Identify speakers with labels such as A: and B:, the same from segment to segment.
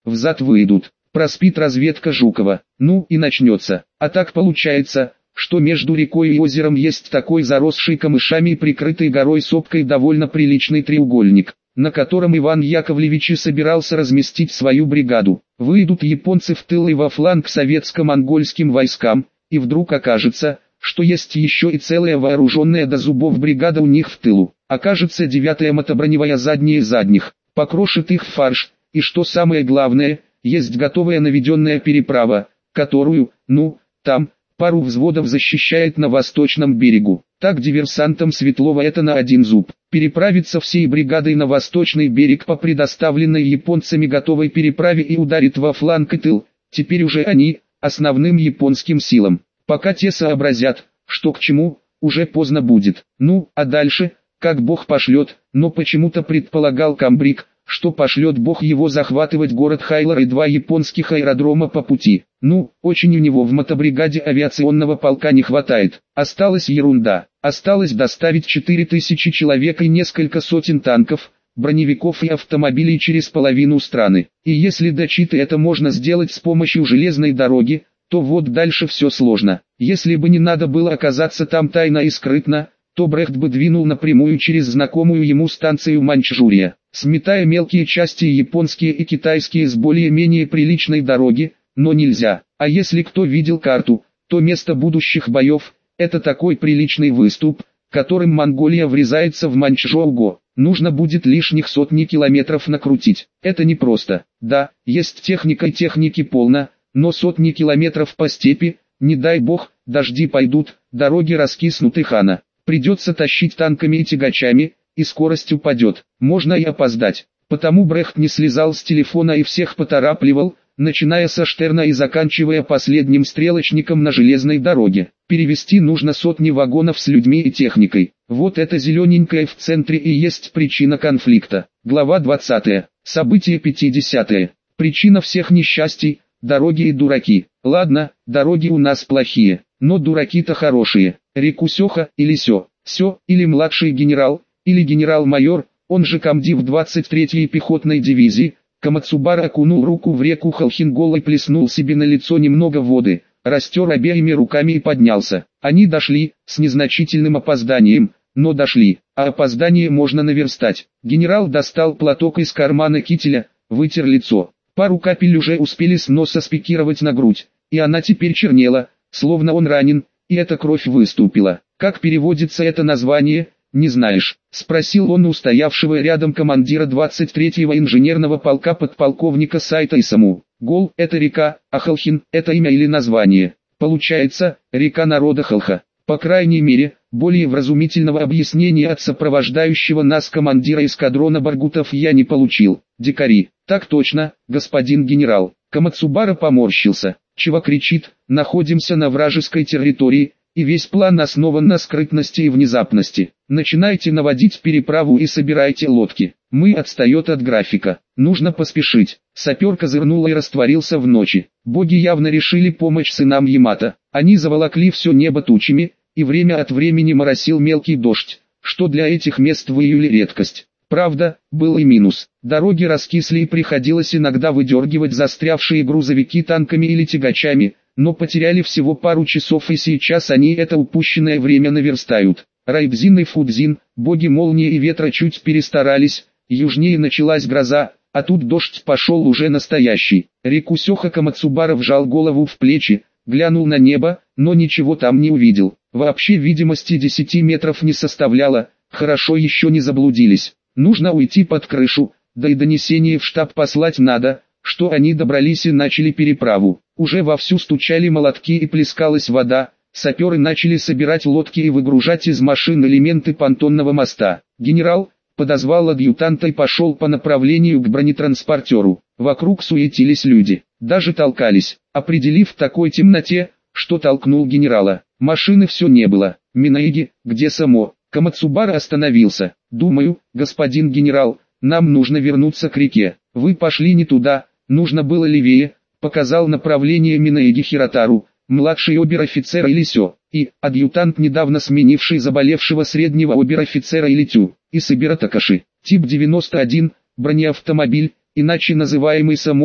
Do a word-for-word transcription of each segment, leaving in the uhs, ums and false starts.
A: взад выйдут. Проспит разведка Жукова, ну и начнется. А так получается, что между рекой и озером есть такой заросший камышами и прикрытый горой сопкой довольно приличный треугольник, на котором Иван Яковлевич и собирался разместить свою бригаду. Выйдут японцы в тыл и во фланг советско-монгольским войскам, и вдруг окажется, что есть еще и целая вооруженная до зубов бригада у них в тылу. Окажется девятая мотоброневая задние задних, покрошит их в фарш, и что самое главное, есть готовая наведенная переправа, которую, ну, там, пару взводов защищает на восточном берегу. Так диверсантам Светлова это на один зуб. Переправится всей бригадой на восточный берег по предоставленной японцами готовой переправе и ударит во фланг и тыл, теперь уже они, основным японским силам. Пока те сообразят, что к чему, уже поздно будет. Ну, а дальше, как Бог пошлет, но почему-то предполагал комбриг, что пошлет Бог его захватывать город Хайлор и два японских аэродрома по пути. Ну, очень у него в мотобригаде авиационного полка не хватает. Осталась ерунда. Осталось доставить четыре тысячи человек и несколько сотен танков, броневиков и автомобилей через половину страны. И если до Читы это можно сделать с помощью железной дороги, то вот дальше все сложно. Если бы не надо было оказаться там тайно и скрытно, то Брехт бы двинул напрямую через знакомую ему станцию Маньчжурия, сметая мелкие части японские и китайские с более-менее приличной дороги, но нельзя. А если кто видел карту, то место будущих боев – это такой приличный выступ, которым Монголия врезается в Маньчжоу-го. Нужно будет лишних сотни километров накрутить. Это непросто. Да, есть техника и техники полно, но сотни километров по степи, не дай бог, дожди пойдут, дороги раскиснут и хана. Придется тащить танками и тягачами, и скорость упадет. Можно и опоздать. Потому Брехт не слезал с телефона и всех поторапливал, начиная со Штерна и заканчивая последним стрелочником на железной дороге. Перевести нужно сотни вагонов с людьми и техникой. Вот это зелененькое в центре и есть причина конфликта. Глава двадцатая. Событие пятидесятое. Причина всех несчастий – дороги и дураки. Ладно, дороги у нас плохие, но дураки-то хорошие. Рикусёха или Сё, Сё или младший генерал, или генерал-майор, он же комдив двадцать третьей пехотной дивизии, Камацубара окунул руку в реку Халхингол и плеснул себе на лицо немного воды, растер обеими руками и поднялся. Они дошли, с незначительным опозданием, но дошли, а опоздание можно наверстать. Генерал достал платок из кармана кителя, вытер лицо. Пару капель уже успели с носа спикировать на грудь, и она теперь чернела, словно он ранен, и эта кровь выступила. Как переводится это название, не знаешь? Спросил он у стоявшего рядом командира двадцать третьего инженерного полка подполковника Сайта Исаму. Гол – это река, а Халхин – это имя или название. Получается, река народа Халха. По крайней мере, более вразумительного объяснения от сопровождающего нас командира эскадрона баргутов я не получил. Дикари. Так точно, господин генерал. Камацубара поморщился. Чего кричит, находимся на вражеской территории, и весь план основан на скрытности и внезапности. Начинайте наводить переправу и собирайте лодки. Мы отстает от графика. Нужно поспешить. Сапер козырнул и растворился в ночи. Боги явно решили помочь сынам Ямато. Они заволокли все небо тучами, и время от времени моросил мелкий дождь, что для этих мест в июле редкость. Правда, был и минус. Дороги раскисли и приходилось иногда выдергивать застрявшие грузовики танками или тягачами, но потеряли всего пару часов и сейчас они это упущенное время наверстают. Райдзин и Фудзин, боги молнии и ветра чуть перестарались, южнее началась гроза, а тут дождь пошел уже настоящий. Рикусёха Камацубара вжал голову в плечи, глянул на небо, но ничего там не увидел. Вообще видимости десяти метров не составляло, хорошо еще не заблудились. Нужно уйти под крышу, да и донесение в штаб послать надо, что они добрались и начали переправу. Уже вовсю стучали молотки и плескалась вода, саперы начали собирать лодки и выгружать из машин элементы понтонного моста. Генерал подозвал адъютанта и пошел по направлению к бронетранспортеру. Вокруг суетились люди, даже толкались. Определив в такой темноте, что толкнул генерала. Машины все не было. Минаиги, где Само? Камацубара остановился. «Думаю, господин генерал, нам нужно вернуться к реке. Вы пошли не туда, нужно было левее», показал направление Минаиги Хиротару, младший обер-офицер Илисё, и адъютант, недавно сменивший заболевшего среднего обер-офицера Илитю, и Сыбира Такаши. Тип девяносто один, бронеавтомобиль, иначе называемый Само,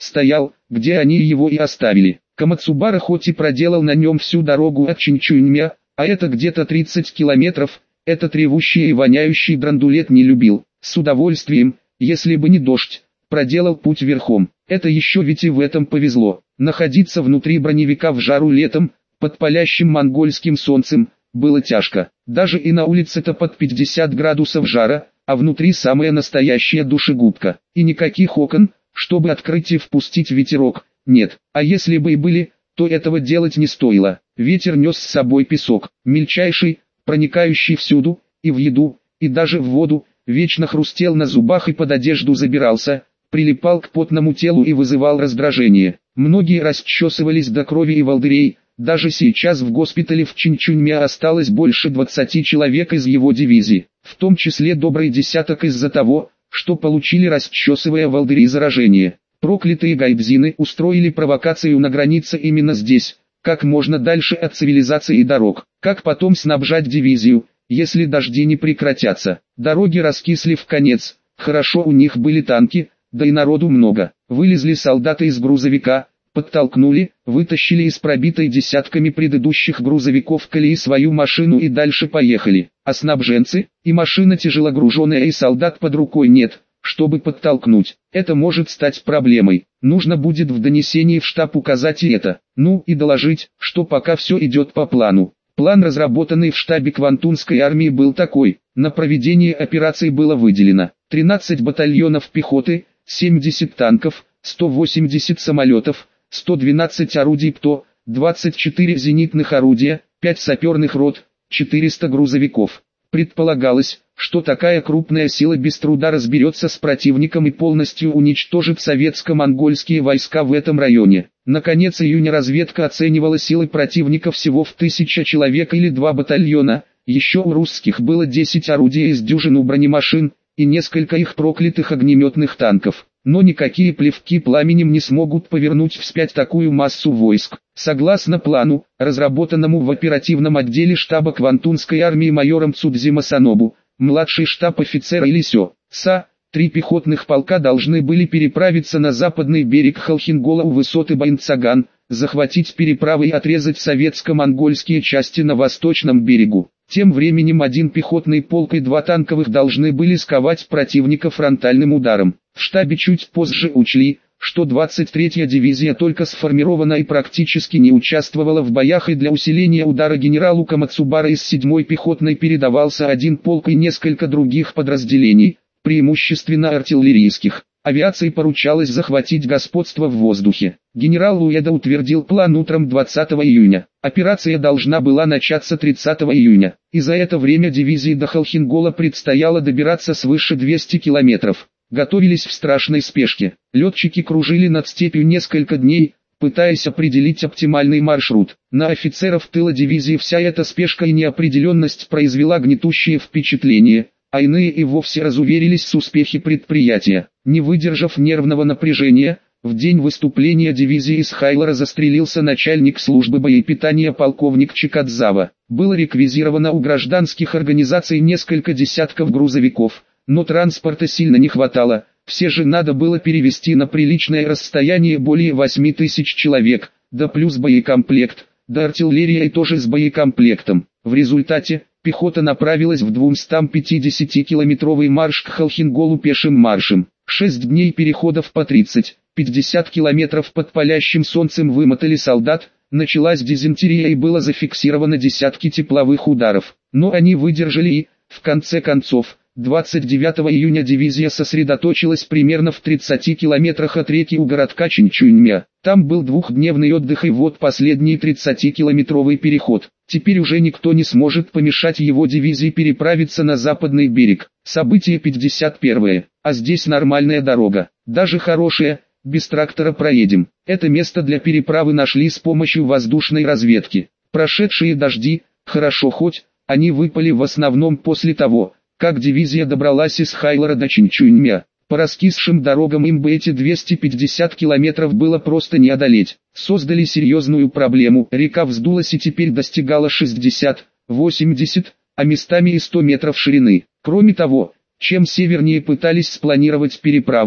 A: стоял, где они его и оставили. Комацубара хоть и проделал на нем всю дорогу от Чинчуньмя, а это где-то тридцать километров, этот ревущий и воняющий драндулет не любил. С удовольствием, если бы не дождь, проделал путь верхом. Это еще ведь и в этом повезло. Находиться внутри броневика в жару летом, под палящим монгольским солнцем, было тяжко. Даже и на улице-то под пятьдесят градусов жара, а внутри самая настоящая душегубка. И никаких окон, чтобы открыть и впустить ветерок, нет. А если бы и были, то этого делать не стоило. Ветер нес с собой песок, мельчайший, проникающий всюду, и в еду, и даже в воду, вечно хрустел на зубах и под одежду забирался, прилипал к потному телу и вызывал раздражение. Многие расчесывались до крови и волдырей, даже сейчас в госпитале в Чинчуньме осталось больше двадцати человек из его дивизии, в том числе добрый десяток из-за того, что получили расчесывая волдыри заражение. Проклятые гайдзины устроили провокацию на границе именно здесь, как можно дальше от цивилизации и дорог. Как потом снабжать дивизию, если дожди не прекратятся? Дороги раскисли в конец, хорошо у них были танки, да и народу много. Вылезли солдаты из грузовика, подтолкнули, вытащили из пробитой десятками предыдущих грузовиков колеи свою машину и дальше поехали. А снабженцы, и машина тяжелогруженная и солдат под рукой нет, чтобы подтолкнуть. Это может стать проблемой. Нужно будет в донесении в штаб указать и это. Ну и доложить, что пока все идет по плану. План, разработанный в штабе Квантунской армии, был такой. На проведение операции было выделено тринадцать батальонов пехоты, семьдесят танков, сто восемьдесят самолетов, сто двенадцать орудий ПТО, двадцать четыре зенитных орудия, пять саперных рот, четыреста грузовиков. Предполагалось, что такая крупная сила без труда разберется с противником и полностью уничтожит советско-монгольские войска в этом районе. На конец июня разведка оценивала силы противника всего в тысяча человек или два батальона, еще у русских было десять орудий из дюжину бронемашин, и несколько их проклятых огнеметных танков. Но никакие плевки пламенем не смогут повернуть вспять такую массу войск. Согласно плану, разработанному в оперативном отделе штаба Квантунской армии майором Цудзима Санобу, младший штаб-офицер Илисё, Са, три пехотных полка должны были переправиться на западный берег Халхингола у высоты Байнцаган, захватить переправы и отрезать советско-монгольские части на восточном берегу. Тем временем один пехотный полк и два танковых должны были сковать противника фронтальным ударом. В штабе чуть позже учли, что двадцать третья дивизия только сформирована и практически не участвовала в боях, и для усиления удара генералу Комацубара из седьмой пехотной передавался один полк и несколько других подразделений, преимущественно артиллерийских. Авиации поручалось захватить господство в воздухе. Генерал Уэда утвердил план утром двадцатого июня. Операция должна была начаться тридцатого июня, и за это время дивизии до Халхингола предстояло добираться свыше двухсот километров. Готовились в страшной спешке. Летчики кружили над степью несколько дней, пытаясь определить оптимальный маршрут. На офицеров тыла дивизии вся эта спешка и неопределенность произвела гнетущее впечатление, а иные и вовсе разуверились в успехе предприятия. Не выдержав нервного напряжения, в день выступления дивизии из Хайлора застрелился начальник службы боепитания полковник Чикадзава. Было реквизировано у гражданских организаций несколько десятков грузовиков, но транспорта сильно не хватало, все же надо было перевести на приличное расстояние более восьми тысяч человек, да плюс боекомплект, да артиллерия и тоже с боекомплектом. В результате, пехота направилась в двухстопятидесятикилометровый марш к Халхинголу пешим маршем. Шесть дней переходов по тридцать-пятьдесят километров под палящим солнцем вымотали солдат, началась дизентерия и было зафиксировано десятки тепловых ударов. Но они выдержали и, в конце концов, двадцать девятого июня дивизия сосредоточилась примерно в тридцати километрах от реки у городка Чинчуньмя. Там был двухдневный отдых и вот последний тридцатикилометровый переход. Теперь уже никто не сможет помешать его дивизии переправиться на западный берег. Событие пятьдесят первое. А здесь нормальная дорога. Даже хорошая, без трактора проедем. Это место для переправы нашли с помощью воздушной разведки. Прошедшие дожди, хорошо хоть, они выпали в основном после того, как дивизия добралась из Хайлора до Чинчуньмя. По раскисшим дорогам им бы эти двести пятьдесят километров было просто не одолеть. Создали серьезную проблему. Река вздулась и теперь достигала шестидесяти-восьмидесяти, а местами и ста метров ширины. Кроме того, чем севернее пытались спланировать переправу,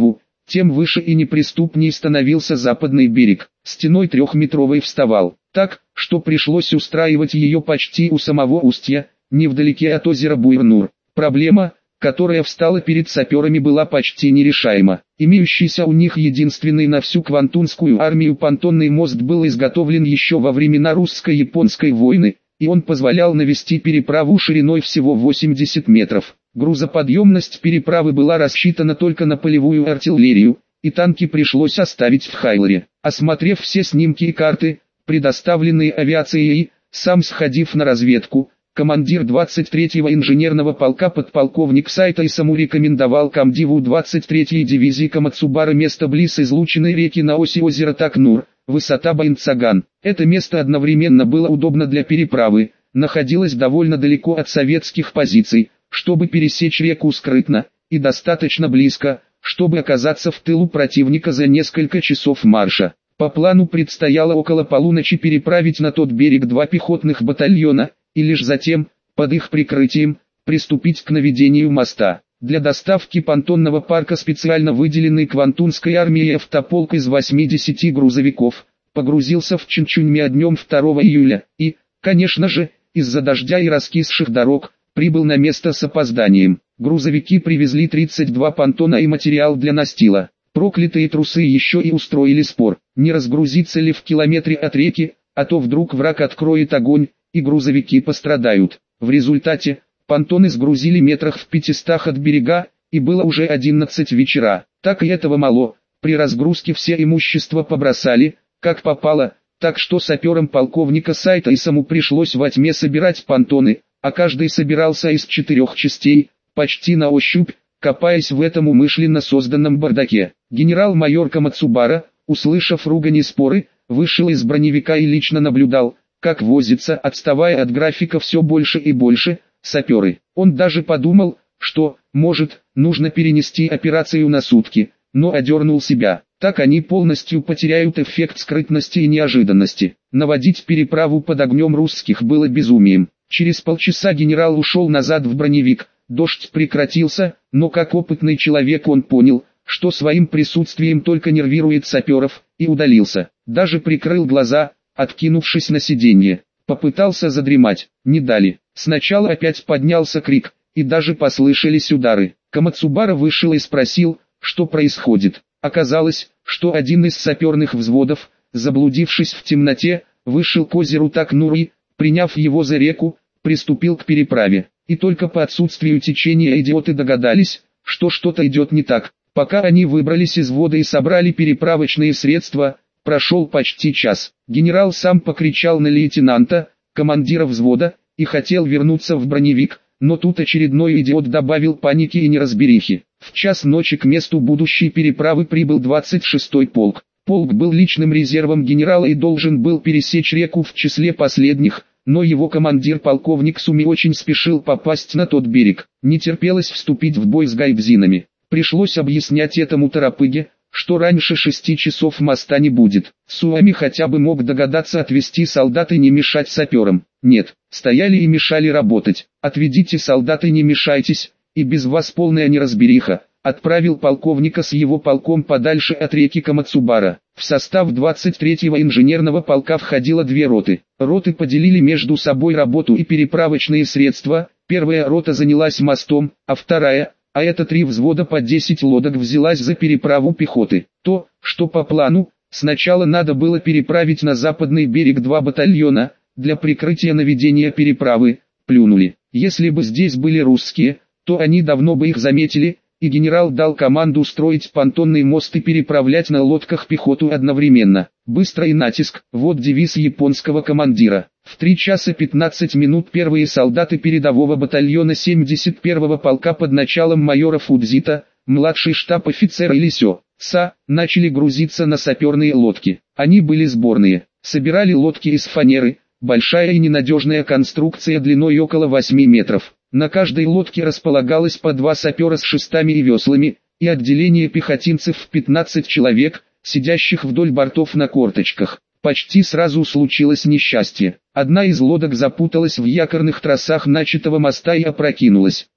A: тем выше и неприступней становился западный берег. Стеной трехметровой вставал, так, что пришлось устраивать ее почти у самого устья, невдалеке от озера Буйрнур. Проблема, которая встала перед саперами, была почти нерешаема. Имеющийся у них единственный на всю Квантунскую армию понтонный мост был изготовлен еще во времена русско-японской войны, и он позволял навести переправу шириной всего восемьдесят метров. Грузоподъемность переправы была рассчитана только на полевую артиллерию, и танки пришлось оставить в Хайлере. Осмотрев все снимки и карты, предоставленные авиацией, сам сходив на разведку, командир двадцать третьего инженерного полка подполковник Сайта Исаму рекомендовал комдиву двадцать третьей дивизии Камацубара место близ излученной реки на оси озера Такнур, высота Байнцаган. Это место одновременно было удобно для переправы, находилось довольно далеко от советских позиций, чтобы пересечь реку скрытно, и достаточно близко, чтобы оказаться в тылу противника за несколько часов марша. По плану предстояло около полуночи переправить на тот берег два пехотных батальона, и лишь затем, под их прикрытием, приступить к наведению моста. Для доставки понтонного парка специально выделенный Квантунской армией автополк из восьмидесяти грузовиков погрузился в Чинчуньмя днем второго июля и, конечно же, из-за дождя и раскисших дорог, прибыл на место с опозданием. Грузовики привезли тридцать два понтона и материал для настила. Проклятые трусы еще и устроили спор, не разгрузиться ли в километре от реки, а то вдруг враг откроет огонь, и грузовики пострадают. В результате, понтоны сгрузили метрах в пятистах от берега, и было уже одиннадцать вечера. Так и этого мало, при разгрузке все имущество побросали, как попало, так что саперам полковника Сайта Исаму пришлось во тьме собирать понтоны, а каждый собирался из четырех частей, почти на ощупь, копаясь в этом умышленно созданном бардаке. Генерал-майор Камацубара, услышав ругань и споры, вышел из броневика и лично наблюдал, как возится, отставая от графика все больше и больше, саперы. Он даже подумал, что, может, нужно перенести операцию на сутки, но одернул себя. Так они полностью потеряют эффект скрытности и неожиданности. Наводить переправу под огнем русских было безумием. Через полчаса генерал ушел назад в броневик, дождь прекратился, но как опытный человек он понял, что своим присутствием только нервирует саперов, и удалился. Даже прикрыл глаза, откинувшись на сиденье. Попытался задремать, не дали. Сначала опять поднялся крик, и даже послышались удары. Камацубара вышел и спросил, что происходит. Оказалось, что один из саперных взводов, заблудившись в темноте, вышел к озеру Такнур и, приняв его за реку, приступил к переправе. И только по отсутствию течения идиоты догадались, что что-то идет не так. Пока они выбрались из воды и собрали переправочные средства, прошел почти час. Генерал сам покричал на лейтенанта, командира взвода, и хотел вернуться в броневик, но тут очередной идиот добавил паники и неразберихи. В час ночи к месту будущей переправы прибыл двадцать шестой полк. Полк был личным резервом генерала и должен был пересечь реку в числе последних, но его командир полковник Суми очень спешил попасть на тот берег. Не терпелось вступить в бой с гайбзинами. Пришлось объяснять этому торопыге, что раньше шести часов моста не будет. Суами хотя бы мог догадаться отвести солдат и не мешать саперам. Нет, стояли и мешали работать. Отведите солдат и не мешайтесь, и без вас полная неразбериха. Отправил полковника с его полком подальше от реки Камацубара. В состав двадцать третьего инженерного полка входило две роты. Роты поделили между собой работу и переправочные средства. Первая рота занялась мостом, а вторая, а это три взвода по десять лодок, взялась за переправу пехоты. То, что по плану, сначала надо было переправить на западный берег два батальона, для прикрытия наведения переправы, плюнули. Если бы здесь были русские, то они давно бы их заметили, и генерал дал команду строить понтонный мост и переправлять на лодках пехоту одновременно. Быстро и натиск – вот девиз японского командира. В три часа пятнадцать минут первые солдаты передового батальона семьдесят первого полка под началом майора Фудзита, младший штаб-офицер Илисё, Са, начали грузиться на саперные лодки. Они были сборные, собирали лодки из фанеры, большая и ненадежная конструкция длиной около восьми метров. На каждой лодке располагалось по два сапера с шестами и веслами, и отделение пехотинцев в пятнадцать человек, сидящих вдоль бортов на корточках. Почти сразу случилось несчастье. Одна из лодок запуталась в якорных тросах начатого моста и опрокинулась.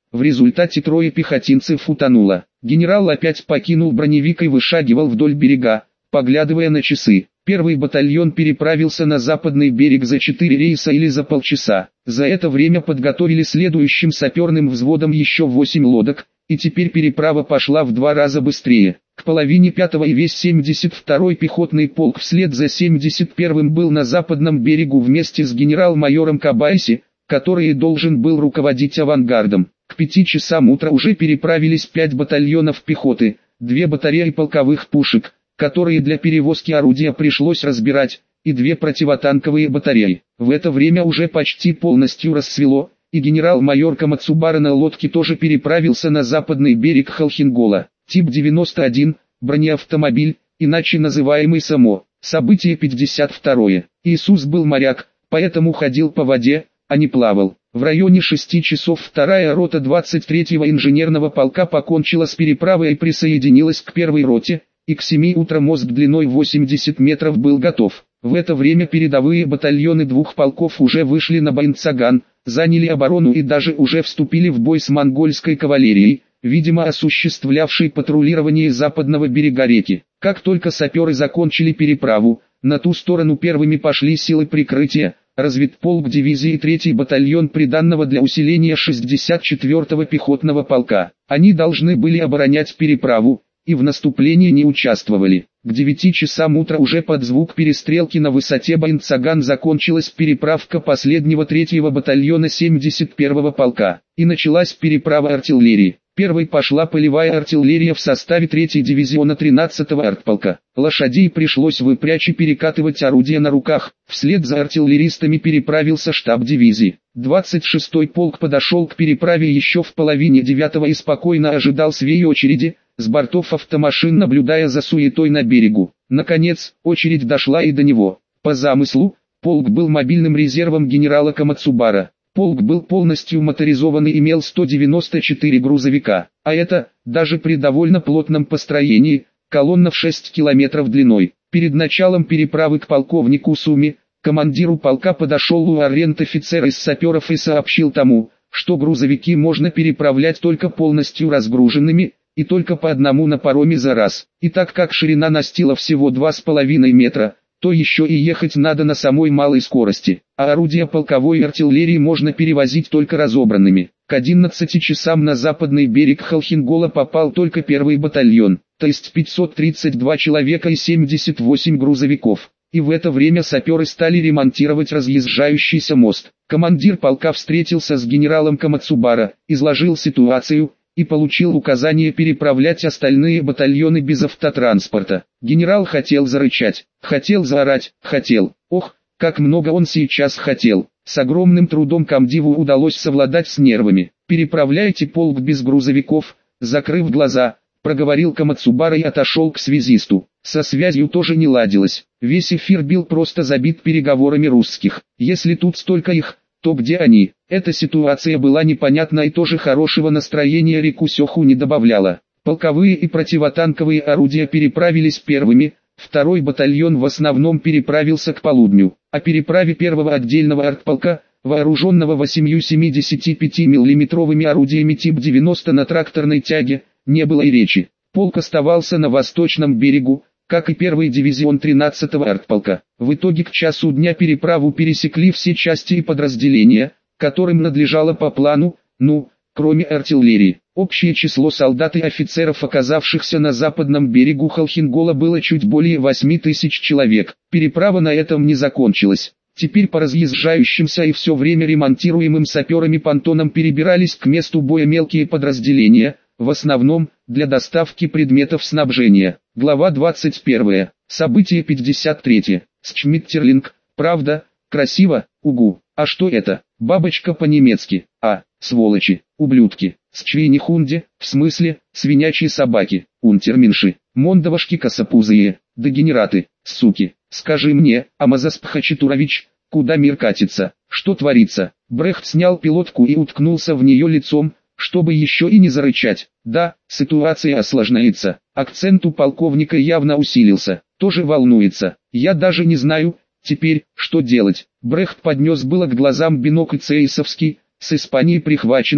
A: В результате трое пехотинцев утонуло. Генерал опять покинул броневик и вышагивал вдоль берега, поглядывая на часы. Первый батальон переправился на западный берег за четыре рейса или за полчаса. За это время подготовили следующим саперным взводом еще восемь лодок, и теперь переправа пошла в два раза быстрее. К половине пятого и весь семьдесят второй пехотный полк вслед за семьдесят первым был на западном берегу вместе с генерал-майором Кабайси, который и должен был руководить авангардом. К пяти часам утра уже переправились пять батальонов пехоты, две батареи полковых пушек, которые для перевозки орудия пришлось разбирать, и две противотанковые батареи. В это время уже почти полностью рассвело, и генерал-майор Камацубара на лодке тоже переправился на западный берег Халхингола. Тип девяносто один, бронеавтомобиль, иначе называемый САМО. Событие пятьдесят второе. Иисус был моряк, поэтому ходил по воде, а не плавал. В районе шести часов вторая рота двадцать третьего инженерного полка покончила с переправой и присоединилась к первой роте, и к семи утра мост длиной восемьдесят метров был готов. В это время передовые батальоны двух полков уже вышли на Байнцаган, заняли оборону и даже уже вступили в бой с монгольской кавалерией, видимо осуществлявшей патрулирование западного берега реки. Как только саперы закончили переправу, на ту сторону первыми пошли силы прикрытия, разведполк дивизии третий батальон приданного для усиления шестьдесят четвёртого пехотного полка. Они должны были оборонять переправу, и в наступлении не участвовали. К девяти часам утра уже под звук перестрелки на высоте Байнцаган закончилась переправка последнего третьего батальона семьдесят первого полка, и началась переправа артиллерии. Первой пошла полевая артиллерия в составе третьего дивизиона тринадцатого артполка. Лошадей пришлось выпрячь и перекатывать орудия на руках. Вслед за артиллеристами переправился штаб дивизии. двадцать шестой полк подошел к переправе еще в половине девятого и спокойно ожидал своей очереди, с бортов автомашин наблюдая за суетой на берегу. Наконец, очередь дошла и до него. По замыслу, полк был мобильным резервом генерала Камацубара. Полк был полностью моторизован и имел сто девяносто четыре грузовика, а это, даже при довольно плотном построении, колонна в шесть километров длиной. Перед началом переправы к полковнику Суми, командиру полка подошел уаррент-офицер из саперов и сообщил тому, что грузовики можно переправлять только полностью разгруженными, и только по одному на пароме за раз. И так как ширина настила всего два с половиной метра, то еще и ехать надо на самой малой скорости, а орудия полковой артиллерии можно перевозить только разобранными. К одиннадцати часам на западный берег Халхингола попал только первый батальон, то есть пятьсот тридцать два человека и семьдесят восемь грузовиков. И в это время саперы стали ремонтировать разъезжающийся мост. Командир полка встретился с генералом Камацубара, изложил ситуацию и получил указание переправлять остальные батальоны без автотранспорта. Генерал хотел зарычать, хотел заорать, хотел. Ох, как много он сейчас хотел. С огромным трудом комдиву удалось совладать с нервами. «Переправляйте полк без грузовиков», закрыв глаза, проговорил Камацубара и отошел к связисту. Со связью тоже не ладилось. Весь эфир был просто забит переговорами русских. Если тут столько их, то где они? Эта ситуация была непонятна и тоже хорошего настроения Рикусеху не добавляла. Полковые и противотанковые орудия переправились первыми, второй батальон в основном переправился к полудню. О переправе первого отдельного артполка, вооруженного восемью семидесятипятимиллиметровыми орудиями тип девяносто на тракторной тяге, не было и речи. Полк оставался на восточном берегу, как и первый дивизион тринадцатого артполка. В итоге к часу дня переправу пересекли все части и подразделения, которым надлежало по плану, ну, кроме артиллерии. Общее число солдат и офицеров, оказавшихся на западном берегу Халхингола, было чуть более восьми тысяч человек. Переправа на этом не закончилась. Теперь по разъезжающимся и все время ремонтируемым саперами понтонам перебирались к месту боя мелкие подразделения, в основном, для доставки предметов снабжения. Глава двадцать первая. Событие пятьдесят третье. Счмиттерлинг. Правда, красиво, угу. А что это? Бабочка по-немецки. А, сволочи, ублюдки. Счвейнихунде, в смысле, свинячьи собаки, унтерменши, мондовашки косопузые, дегенераты, суки. Скажи мне, Амазасп Хачатурович, куда мир катится, что творится? Брехт снял пилотку и уткнулся в нее лицом, чтобы еще и не зарычать. Да, ситуация осложняется. Акцент у полковника явно усилился. Тоже волнуется. Я даже не знаю, теперь, что делать. Брехт поднес было к глазам бинокль Цейсовский, с Испанией прихваченный,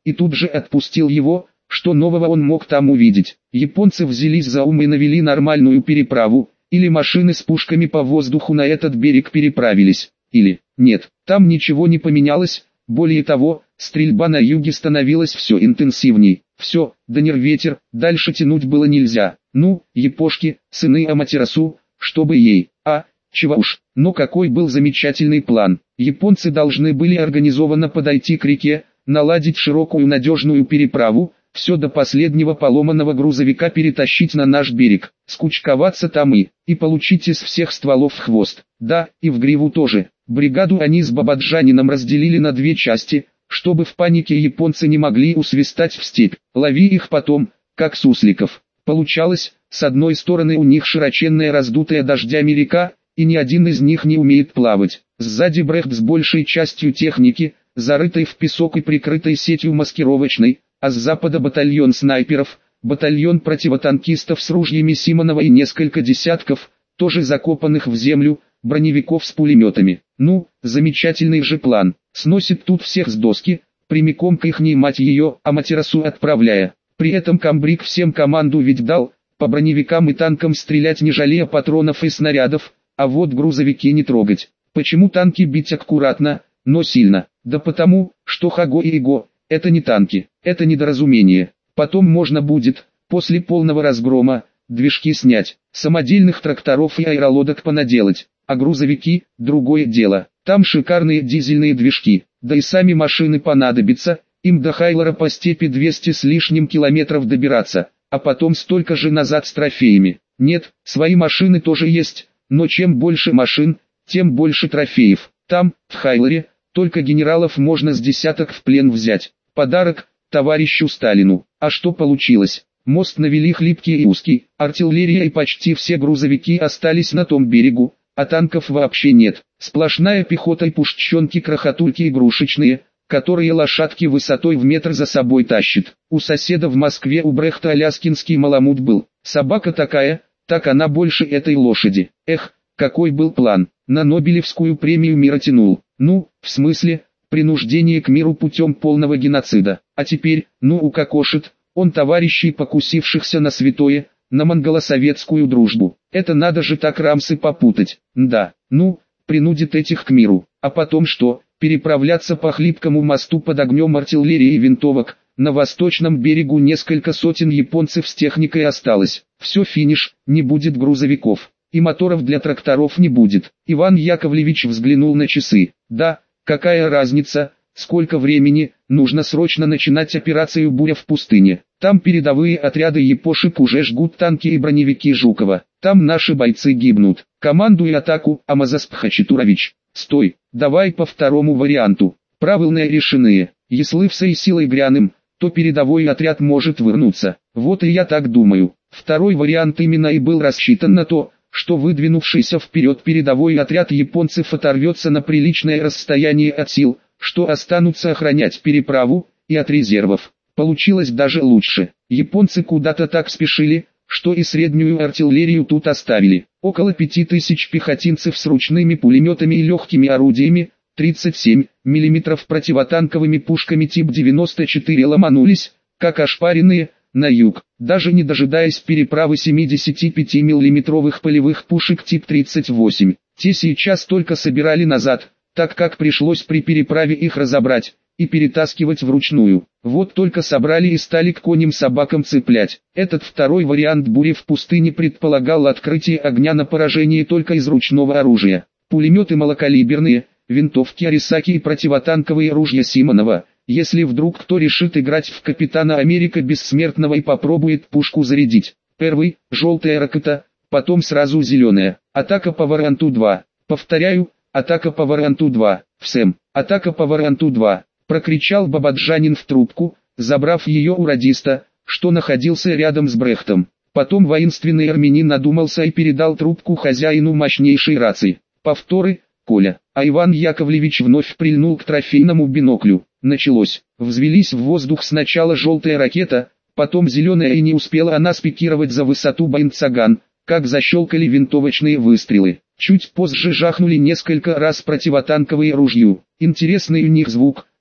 A: и тут же отпустил его, что нового он мог там увидеть. Японцы взялись за ум и навели нормальную переправу, или машины с пушками по воздуху на этот берег переправились, или, нет, там ничего не поменялось, более того, стрельба на юге становилась все интенсивней. Все, да нерветер, дальше тянуть было нельзя. Ну, япошки, сыны Аматерасу, чтобы ей, а, чего уж, но какой был замечательный план. Японцы должны были организованно подойти к реке, наладить широкую надежную переправу, все до последнего поломанного грузовика перетащить на наш берег, скучковаться там и, и получить из всех стволов в хвост, да, и в гриву тоже. Бригаду они с Бабаджанином разделили на две части, чтобы в панике японцы не могли усвистать в степь, лови их потом, как сусликов. Получалось, с одной стороны у них широченная раздутая дождями река, и ни один из них не умеет плавать. Сзади Брехт с большей частью техники, зарытой в песок и прикрытой сетью маскировочной, а с запада батальон снайперов, батальон противотанкистов с ружьями Симонова и несколько десятков, тоже закопанных в землю, броневиков с пулеметами. Ну, замечательный же план. Сносит тут всех с доски, прямиком к ихней мать ее, Аматерасу отправляя. При этом комбриг всем команду ведь дал, по броневикам и танкам стрелять не жалея патронов и снарядов, а вот грузовики не трогать. Почему танки бить аккуратно, но сильно? Да потому, что Хаго и Иго – это не танки, это недоразумение. Потом можно будет, после полного разгрома, движки снять, самодельных тракторов и аэролодок понаделать, а грузовики – другое дело. Там шикарные дизельные движки, да и сами машины понадобятся, им до Хайлора по степи двести с лишним километров добираться, а потом столько же назад с трофеями. Нет, свои машины тоже есть, но чем больше машин, тем больше трофеев. Там, в Хайлоре, только генералов можно с десяток в плен взять. Подарок товарищу Сталину. А что получилось? Мост навели хлипкий и узкий, артиллерия и почти все грузовики остались на том берегу, а танков вообще нет. Сплошная пехота и пушченки-крохотульки игрушечные, которые лошадки высотой в метр за собой тащит. У соседа в Москве у Брехта аляскинский маламут был. Собака такая, так она больше этой лошади. Эх, какой был план. На Нобелевскую премию мира тянул. Ну, в смысле, принуждение к миру путем полного геноцида. А теперь, ну укокошит, он товарищей покусившихся на святое, на монголо-советскую дружбу. Это надо же так рамсы попутать. Да, ну, принудит этих к миру. А потом что, переправляться по хлипкому мосту под огнем артиллерии и винтовок? На восточном берегу несколько сотен японцев с техникой осталось. Все, финиш, не будет грузовиков. И моторов для тракторов не будет. Иван Яковлевич взглянул на часы. Да, какая разница, сколько времени, нужно срочно начинать операцию «Буря в пустыне». Там передовые отряды япошек уже жгут танки и броневики Жукова. Там наши бойцы гибнут. Командуй атаку, Амазасп Хачатурович. Стой, давай по второму варианту. Правильное решение. Если всей силой грянем, то передовой отряд может вернуться. Вот и я так думаю. Второй вариант именно и был рассчитан на то, что выдвинувшийся вперед передовой отряд японцев оторвется на приличное расстояние от сил, что останутся охранять переправу, и от резервов. Получилось даже лучше. Японцы куда-то так спешили, что и среднюю артиллерию тут оставили. Около пяти тысяч пехотинцев с ручными пулеметами и легкими орудиями, тридцать семь миллиметров противотанковыми пушками тип девяносто четыре ломанулись, как ошпаренные, на юг, даже не дожидаясь переправы семидесятипятимиллиметровых полевых пушек тип тридцать восемь. Те сейчас только собирали назад, так как пришлось при переправе их разобрать и перетаскивать вручную. Вот только собрали и стали к коням собакам цеплять. Этот второй вариант бури в пустыне предполагал открытие огня на поражение только из ручного оружия. Пулеметы малокалиберные, винтовки Арисаки и противотанковые ружья Симонова. Если вдруг кто решит играть в Капитана Америка Бессмертного и попробует пушку зарядить. Первый, желтая ракета, потом сразу зеленая. Атака по варианту два. Повторяю, атака по варианту два. Всем, атака по варианту два. Прокричал Бабаджанин в трубку, забрав ее у радиста, что находился рядом с Брехтом. Потом воинственный армянин надумался и передал трубку хозяину мощнейшей рации. Повторы, Коля. А Иван Яковлевич вновь прильнул к трофейному биноклю. Началось. Взвелись в воздух сначала желтая ракета, потом зеленая, и не успела она спикировать за высоту Байнцаган, как защелкали винтовочные выстрелы. Чуть позже жахнули несколько раз противотанковые ружья. Интересный у них звук,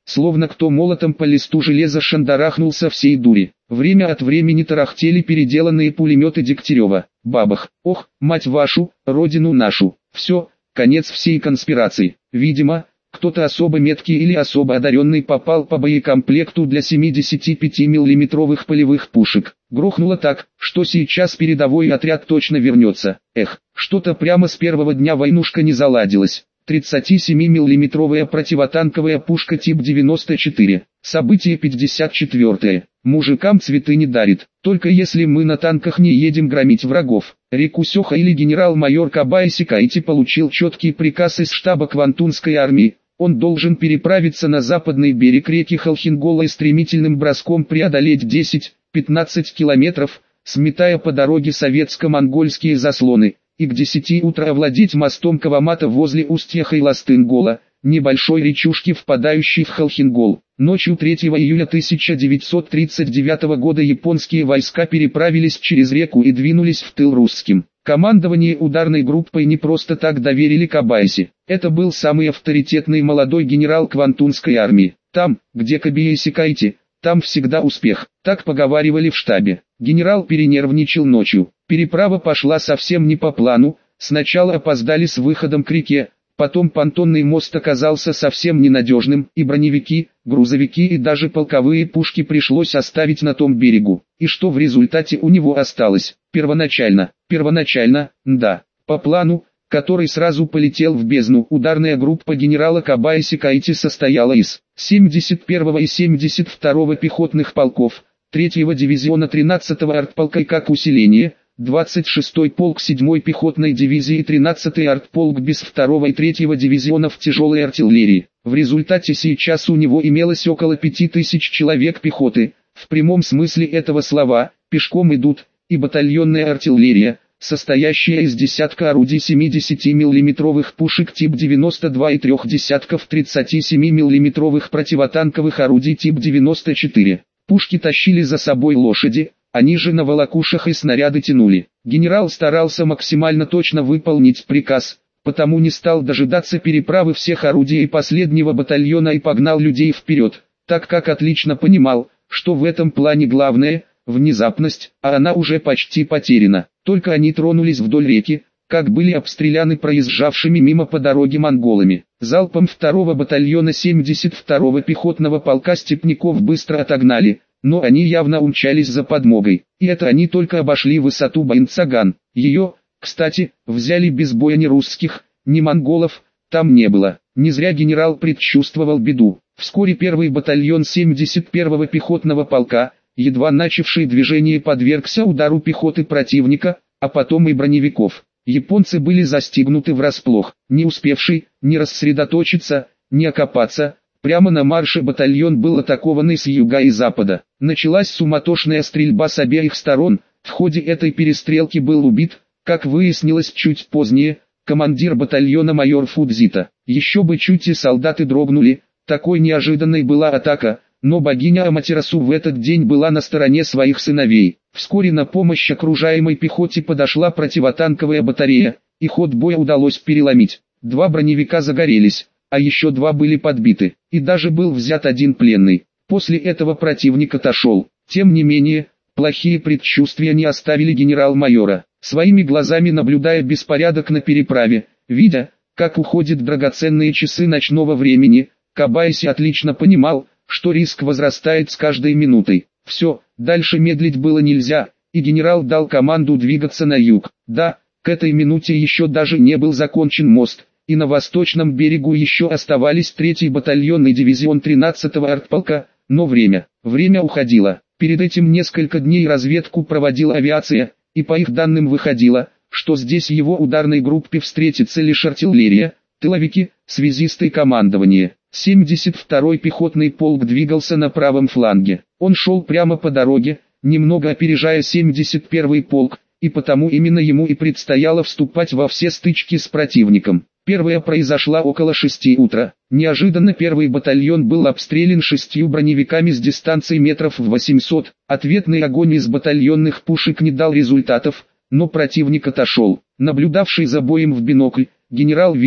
A: словно кто молотом по листу железа шандарахнул со всей дури. Время от времени тарахтели переделанные пулеметы Дегтярева. Бабах, ох, мать вашу, родину нашу. Все, конец всей конспирации. Видимо, кто-то особо меткий или особо одаренный попал по боекомплекту для семидесятипятимиллиметровых полевых пушек. Грохнуло так, что сейчас передовой отряд точно вернется. Эх, что-то прямо с первого дня войнушка не заладилась. тридцатисемимиллиметровая противотанковая пушка тип девяносто четыре. Событие пятьдесят четвёртое. Мужикам цветы не дарит, только если мы на танках не едем громить врагов. Рикусёха или генерал-майор Кабаиси Каити получил четкий приказ из штаба Квантунской армии. Он должен переправиться на западный берег реки Холхенгола и стремительным броском преодолеть десять-пятнадцать километров, сметая по дороге советско-монгольские заслоны, и к десяти утра овладеть мостом Кавамата возле устья Хайластынгола, небольшой речушки, впадающей в Холхенгол. Ночью третьего июля тысяча девятьсот тридцать девятого года японские войска переправились через реку и двинулись в тыл русским. Командование ударной группой не просто так доверили Кабаиси. Это был самый авторитетный молодой генерал Квантунской армии. Там, где Кабаиси Каити, там всегда успех. Так поговаривали в штабе. Генерал перенервничал ночью. Переправа пошла совсем не по плану. Сначала опоздали с выходом к реке. Потом понтонный мост оказался совсем ненадежным, и броневики, грузовики и даже полковые пушки пришлось оставить на том берегу. И что в результате у него осталось? Первоначально, первоначально, да, по плану, который сразу полетел в бездну, ударная группа генерала Кабаиси Каити состояла из семьдесят первого и семьдесят второго пехотных полков, третьего дивизиона тринадцатого артполка и как усиление, двадцать шестой полк седьмой пехотной дивизии и тринадцатый артполк без второго и третьего дивизионов тяжелой артиллерии. В результате сейчас у него имелось около пяти тысяч человек пехоты, в прямом смысле этого слова, пешком идут, и батальонная артиллерия, состоящая из десятка орудий семидесятимиллиметровых пушек тип девяносто два и трех десятков тридцатисемимиллиметровых противотанковых орудий тип девяносто четыре. Пушки тащили за собой лошади, они же на волокушах и снаряды тянули. Генерал старался максимально точно выполнить приказ, потому не стал дожидаться переправы всех орудий и последнего батальона и погнал людей вперед, так как отлично понимал, что в этом плане главное – внезапность, а она уже почти потеряна. Только они тронулись вдоль реки, как были обстреляны проезжавшими мимо по дороге монголами. Залпом второго батальона семьдесят второго пехотного полка степняков быстро отогнали, но они явно умчались за подмогой. И это они только обошли высоту Байнцаган. Ее, кстати, взяли без боя ни русских, ни монголов, там не было. Не зря генерал предчувствовал беду. Вскоре первый батальон семьдесят первого пехотного полка, едва начавший движение, подвергся удару пехоты противника, а потом и броневиков. Японцы были застигнуты врасплох, не успевший ни рассредоточиться, ни окопаться. Прямо на марше батальон был атакован и с юга и запада. Началась суматошная стрельба с обеих сторон. В ходе этой перестрелки был убит, как выяснилось чуть позднее, командир батальона майор Фудзита. Еще бы чуть и солдаты дрогнули, такой неожиданной была атака, но богиня Аматерасу в этот день была на стороне своих сыновей. Вскоре на помощь окружаемой пехоте подошла противотанковая батарея, и ход боя удалось переломить. Два броневика загорелись, а еще два были подбиты, и даже был взят один пленный. После этого противник отошел. Тем не менее, плохие предчувствия не оставили генерал-майора. Своими глазами наблюдая беспорядок на переправе, видя, как уходят драгоценные часы ночного времени, Кабаиси отлично понимал, что риск возрастает с каждой минутой. Все, дальше медлить было нельзя, и генерал дал команду двигаться на юг. Да, к этой минуте еще даже не был закончен мост, и на восточном берегу еще оставались третий батальон и дивизион тринадцатого артполка, но время, время уходило. Перед этим несколько дней разведку проводила авиация, и по их данным выходило, что здесь его ударной группе встретится лишь артиллерия, тыловики, связисты и командование. семьдесят второй пехотный полк двигался на правом фланге. Он шел прямо по дороге, немного опережая семьдесят первый полк, и потому именно ему и предстояло вступать во все стычки с противником. Первая произошла около шести утра. Неожиданно первый батальон был обстрелян шестью броневиками с дистанции метров в восемьсот. Ответный огонь из батальонных пушек не дал результатов, но противник отошел. Наблюдавший за боем в бинокль, генерал видел,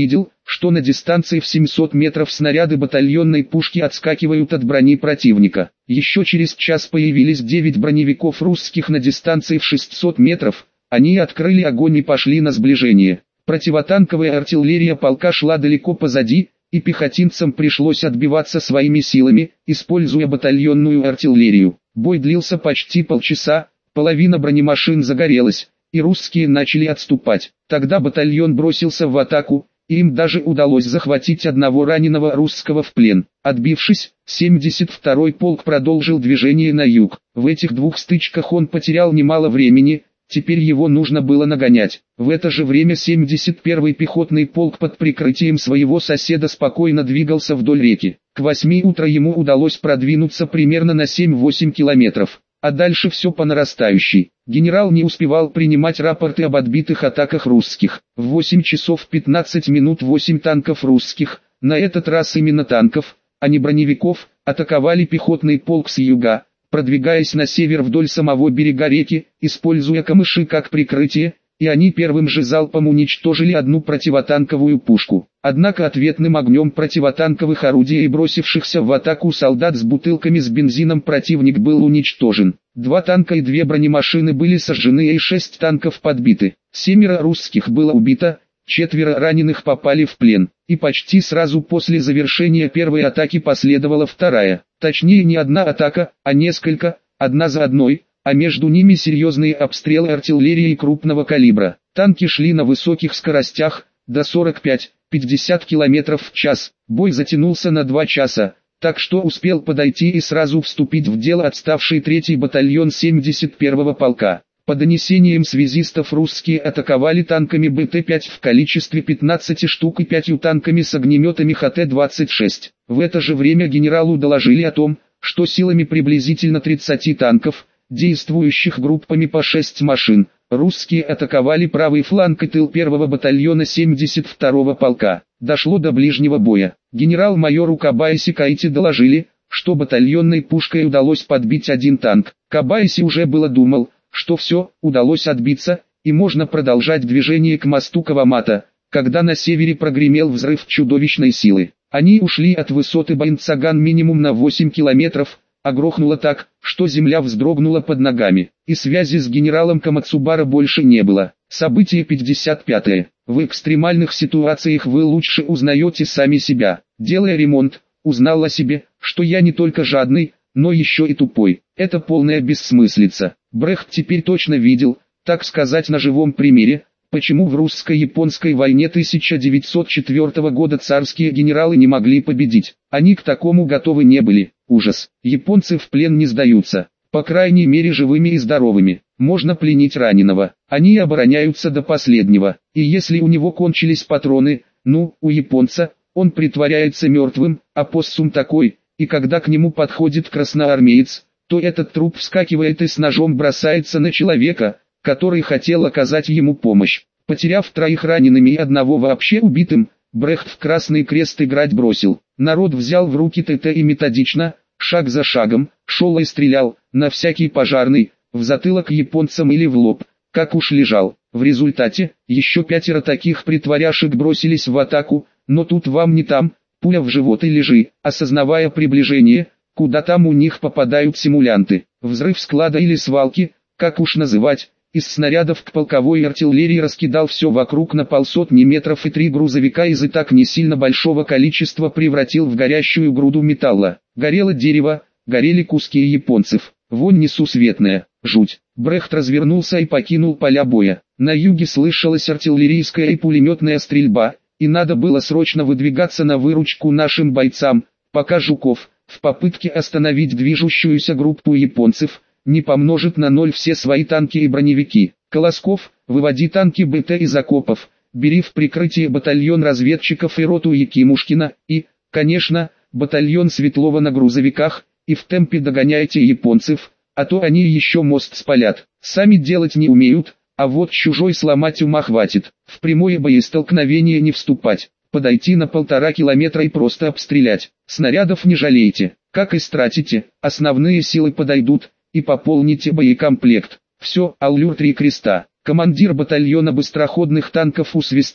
A: что на дистанции в семьсот метров снаряды батальонной пушки отскакивают от брони противника. Еще через час появились девять броневиков русских на дистанции в шестьсот метров, они открыли огонь и пошли на сближение. Противотанковая артиллерия полка шла далеко позади, и пехотинцам пришлось отбиваться своими силами, используя батальонную артиллерию. Бой длился почти полчаса, половина бронемашин загорелась, и русские начали отступать. Тогда батальон бросился в атаку, и им даже удалось захватить одного раненого русского в плен. Отбившись, семьдесят второй полк продолжил движение на юг. В этих двух стычках он потерял немало времени, теперь его нужно было нагонять. В это же время семьдесят первый пехотный полк под прикрытием своего соседа спокойно двигался вдоль реки. К восьми утра ему удалось продвинуться примерно на семь-восемь километров. А дальше все по нарастающей. Генерал не успевал принимать рапорты об отбитых атаках русских. В восемь часов пятнадцать минут восемь танков русских, на этот раз именно танков, а не броневиков, атаковали пехотный полк с юга, продвигаясь на север вдоль самого берега реки, используя камыши как прикрытие, и они первым же залпом уничтожили одну противотанковую пушку. Однако ответным огнем противотанковых орудий и бросившихся в атаку солдат с бутылками с бензином противник был уничтожен. Два танка и две бронемашины были сожжены и шесть танков подбиты. Семеро русских было убито, четверо раненых попали в плен. И почти сразу после завершения первой атаки последовала вторая. Точнее не одна атака, а несколько, одна за одной, а между ними серьезные обстрелы артиллерии крупного калибра. Танки шли на высоких скоростях, до сорок пять — пятьдесят километров в час. Бой затянулся на два часа, так что успел подойти и сразу вступить в дело отставший третий батальон семьдесят первого полка. По донесениям связистов русские атаковали танками бэ тэ пять в количестве пятнадцати штук и пятью танками с огнеметами ха тэ двадцать шесть. В это же время генералу доложили о том, что силами приблизительно тридцати танков, действующих группами по шесть машин, русские атаковали правый фланг и тыл первого батальона семьдесят второго полка. Дошло до ближнего боя. Генерал-майору Кабаиси Каити доложили, что батальонной пушкой удалось подбить один танк. Кабаиси уже было думал, что все, удалось отбиться, и можно продолжать движение к мосту Кавамата, когда на севере прогремел взрыв чудовищной силы. Они ушли от высоты Байнцаган минимум на восемь километров, а грохнуло так, что земля вздрогнула под ногами, и связи с генералом Камацубара больше не было. Событие пятьдесят пятое. В экстремальных ситуациях вы лучше узнаете сами себя. Делая ремонт, узнал о себе, что я не только жадный, но еще и тупой. Это полная бессмыслица. Брехт теперь точно видел, так сказать на живом примере, почему в русско-японской войне тысяча девятьсот четвёртого года царские генералы не могли победить. Они к такому готовы не были. Ужас. Японцы в плен не сдаются, по крайней мере живыми и здоровыми. Можно пленить раненого. Они обороняются до последнего. И если у него кончились патроны, ну, у японца, он притворяется мертвым, а поссум такой, и когда к нему подходит красноармеец, то этот труп вскакивает и с ножом бросается на человека, который хотел оказать ему помощь. Потеряв троих ранеными и одного вообще убитым, Брехт в Красный Крест играть бросил. Народ взял в руки тэ тэ и методично, шаг за шагом, шел и стрелял, на всякий пожарный, в затылок японцам или в лоб, как уж лежал. В результате, еще пятеро таких притворяшек бросились в атаку, но тут вам не там, пуля в живот и лежи, осознавая приближение, куда там у них попадают симулянты. Взрыв склада или свалки, как уж называть, из снарядов к полковой артиллерии раскидал все вокруг на полсотни метров и три грузовика из и так не сильно большого количества превратил в горящую груду металла. Горело дерево, горели куски японцев. Вонь несусветная, жуть. Брехт развернулся и покинул поля боя. На юге слышалась артиллерийская и пулеметная стрельба, и надо было срочно выдвигаться на выручку нашим бойцам, пока Жуков, в попытке остановить движущуюся группу японцев, не помножит на ноль все свои танки и броневики. Колосков, выводи танки бэ тэ из окопов, бери в прикрытие батальон разведчиков и роту Якимушкина, и, конечно, батальон Светлова на грузовиках, и в темпе догоняйте японцев, а то они еще мост спалят. Сами делать не умеют, а вот чужой сломать ума хватит. В прямое боестолкновение не вступать, подойти на полтора километра и просто обстрелять. Снарядов не жалейте, как истратите, основные силы подойдут, и пополните боекомплект. Все, аллюр три креста. Командир батальона быстроходных танков усвистал,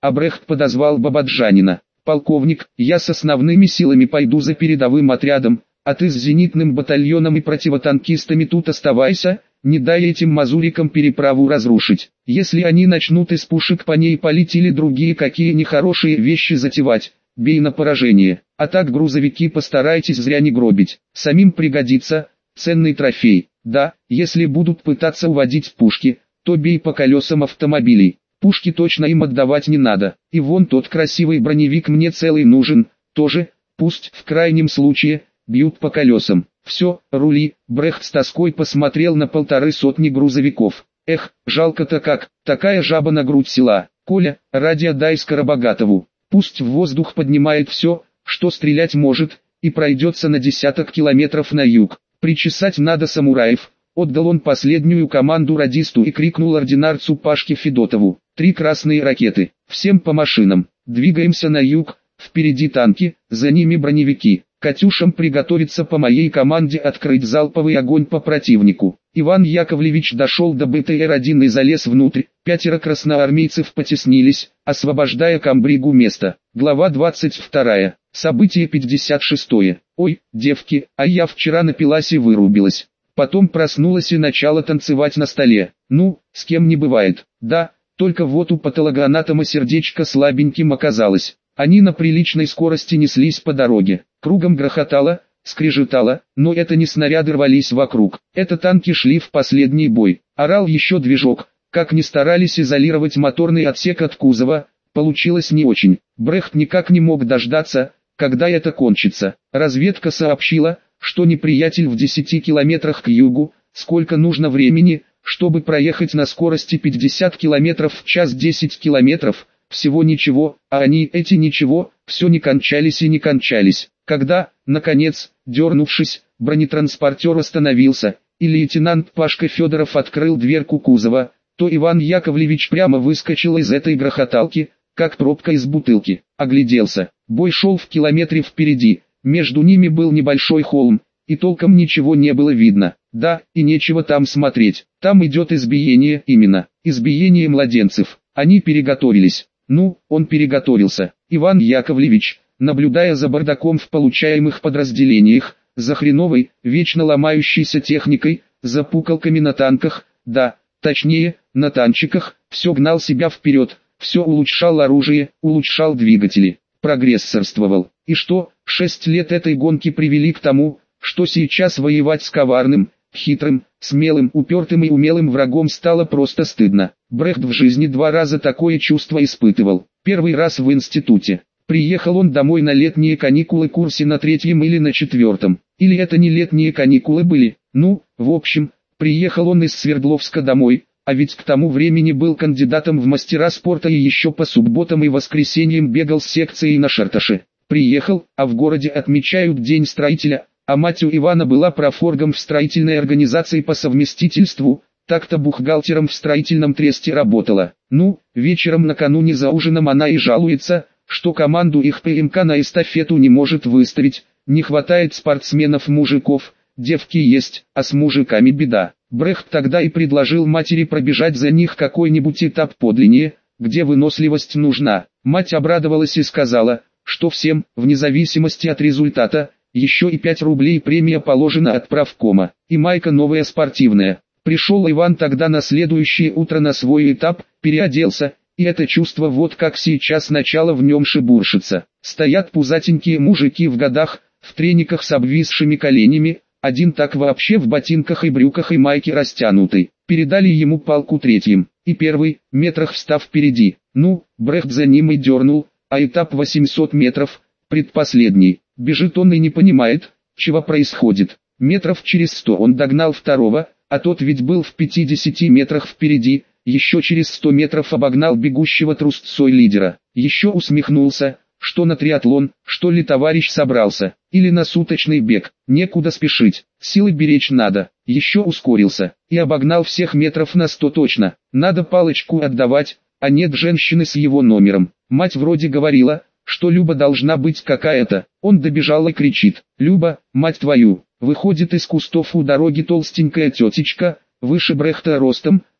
A: а Брехт подозвал бабаджанина. «Полковник, я с основными силами пойду за передовым отрядом, а ты с зенитным батальоном и противотанкистами тут оставайся, не дай этим мазурикам переправу разрушить. Если они начнут из пушек по ней палить или другие какие нехорошие вещи затевать, бей на поражение, а так грузовики постарайтесь зря не гробить, самим пригодится, ценный трофей. Да, если будут пытаться уводить пушки, то бей по колесам автомобилей, пушки точно им отдавать не надо, и вон тот красивый броневик мне целый нужен, тоже, пусть в крайнем случае, бьют по колесам. Все, рули». Брехт с тоской посмотрел на полторы сотни грузовиков. Эх, жалко-то как, такая жаба на грудь села. Коля, ради отдай Скоробогатову. Пусть в воздух поднимает все, что стрелять может, и пройдется на десяток километров на юг. Причесать надо самураев. Отдал он последнюю команду радисту и крикнул ординарцу Пашке Федотову. Три красные ракеты, всем по машинам. Двигаемся на юг, впереди танки, за ними броневики. Катюшам приготовиться по моей команде открыть залповый огонь по противнику. Иван Яковлевич дошел до Бэ Тэ Эр один и залез внутрь. Пятеро красноармейцев потеснились, освобождая комбригу место. Глава двадцать вторая. Событие пятьдесят шестое. Ой, девки, а я вчера напилась и вырубилась. Потом проснулась и начала танцевать на столе. Ну, с кем не бывает. Да, только вот у патологоанатома сердечко слабеньким оказалось. Они на приличной скорости неслись по дороге. Кругом грохотало, скрежетало, но это не снаряды рвались вокруг. Это танки шли в последний бой. Орал еще движок. Как ни старались изолировать моторный отсек от кузова, получилось не очень. Брехт никак не мог дождаться, когда это кончится. Разведка сообщила, что неприятель в десяти километрах к югу. Сколько нужно времени, чтобы проехать на скорости пятьдесят километров в час? десять километров. Всего ничего, а они, эти ничего, все не кончались и не кончались. Когда, наконец, дернувшись, бронетранспортер остановился, и лейтенант Пашка Федоров открыл дверку кузова, то Иван Яковлевич прямо выскочил из этой грохоталки, как пробка из бутылки. Огляделся. Бой шел в километре впереди, между ними был небольшой холм, и толком ничего не было видно. Да, и нечего там смотреть. Там идет избиение, именно, избиение младенцев. Они переготовились. Ну, он переготовился. Иван Яковлевич, наблюдая за бардаком в получаемых подразделениях, за хреновой, вечно ломающейся техникой, за пукалками на танках, да, точнее, на танчиках, все гнал себя вперед, все улучшал оружие, улучшал двигатели, прогрессорствовал. И что, шесть лет этой гонки привели к тому, что сейчас воевать с коварным, хитрым, смелым, упертым и умелым врагом стало просто стыдно. Брехт в жизни два раза такое чувство испытывал. Первый раз в институте. Приехал он домой на летние каникулы курсе на третьем или на четвертом. Или это не летние каникулы были. Ну, в общем, приехал он из Свердловска домой, а ведь к тому времени был кандидатом в мастера спорта и еще по субботам и воскресеньям бегал с секцией на Шарташе. Приехал, а в городе отмечают День строителя, а мать у Ивана была профоргом в строительной организации по совместительству, так-то бухгалтером в строительном тресте работала. Ну, вечером накануне за ужином она и жалуется, что команду их Пэ Эм Ка на эстафету не может выставить, не хватает спортсменов-мужиков, девки есть, а с мужиками беда. Брехт тогда и предложил матери пробежать за них какой-нибудь этап подлиннее, где выносливость нужна. Мать обрадовалась и сказала, что всем, вне зависимости от результата, еще и пять рублей премия положена от правкома, и майка новая спортивная. Пришел Иван тогда на следующее утро на свой этап, переоделся, и это чувство вот как сейчас начало в нем шебуршиться. Стоят пузатенькие мужики в годах, в трениках с обвисшими коленями, один так вообще в ботинках и брюках и майке растянутой. Передали ему палку третьим, и первый, метрах встав впереди. Ну, Брехт за ним и дернул, а этап восемьсот метров, предпоследний. Бежит он и не понимает, чего происходит. Метров через сто он догнал второго, а тот ведь был в пятидесяти метрах впереди, еще через сто метров обогнал бегущего трусцой лидера. Еще усмехнулся, что на триатлон, что ли товарищ собрался, или на суточный бег, некуда спешить, силы беречь надо. Еще ускорился, и обогнал всех метров на сто точно, надо палочку отдавать, а нет женщины с его номером. Мать вроде говорила, что Люба должна быть какая-то. Он добежал и кричит: «Люба, мать твою!» Выходит из кустов у дороги толстенькая тетечка, выше Брехта ростом,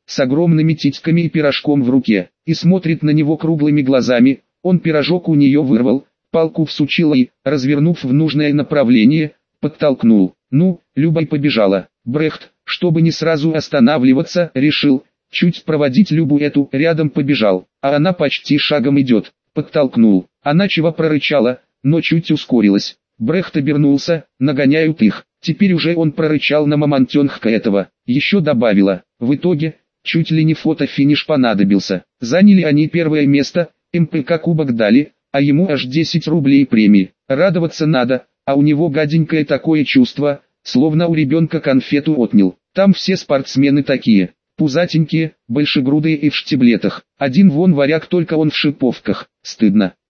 A: с огромными титьками и пирожком в руке, и смотрит на него круглыми глазами. Он пирожок у нее вырвал, палку всучил и, развернув в нужное направление, подтолкнул. Ну, Люба и побежала. Брехт, чтобы не сразу останавливаться, решил, чуть проводить Любу эту, рядом побежал, а она почти шагом идет. Подтолкнул. Она чего прорычала, но чуть ускорилась. Брехт обернулся, нагоняют их. Теперь уже он прорычал на мамонтенка этого. Еще добавила. В итоге, чуть ли не фото-финиш понадобился. Заняли они первое место, эм пэ ка кубок дали, а ему аж десять рублей премии. Радоваться надо, а у него гаденькое такое чувство, словно у ребенка конфету отнял. Там все спортсмены такие, пузатенькие, большегрудые и в штиблетах. Один вон варяг, только он в шиповках. Стыдно.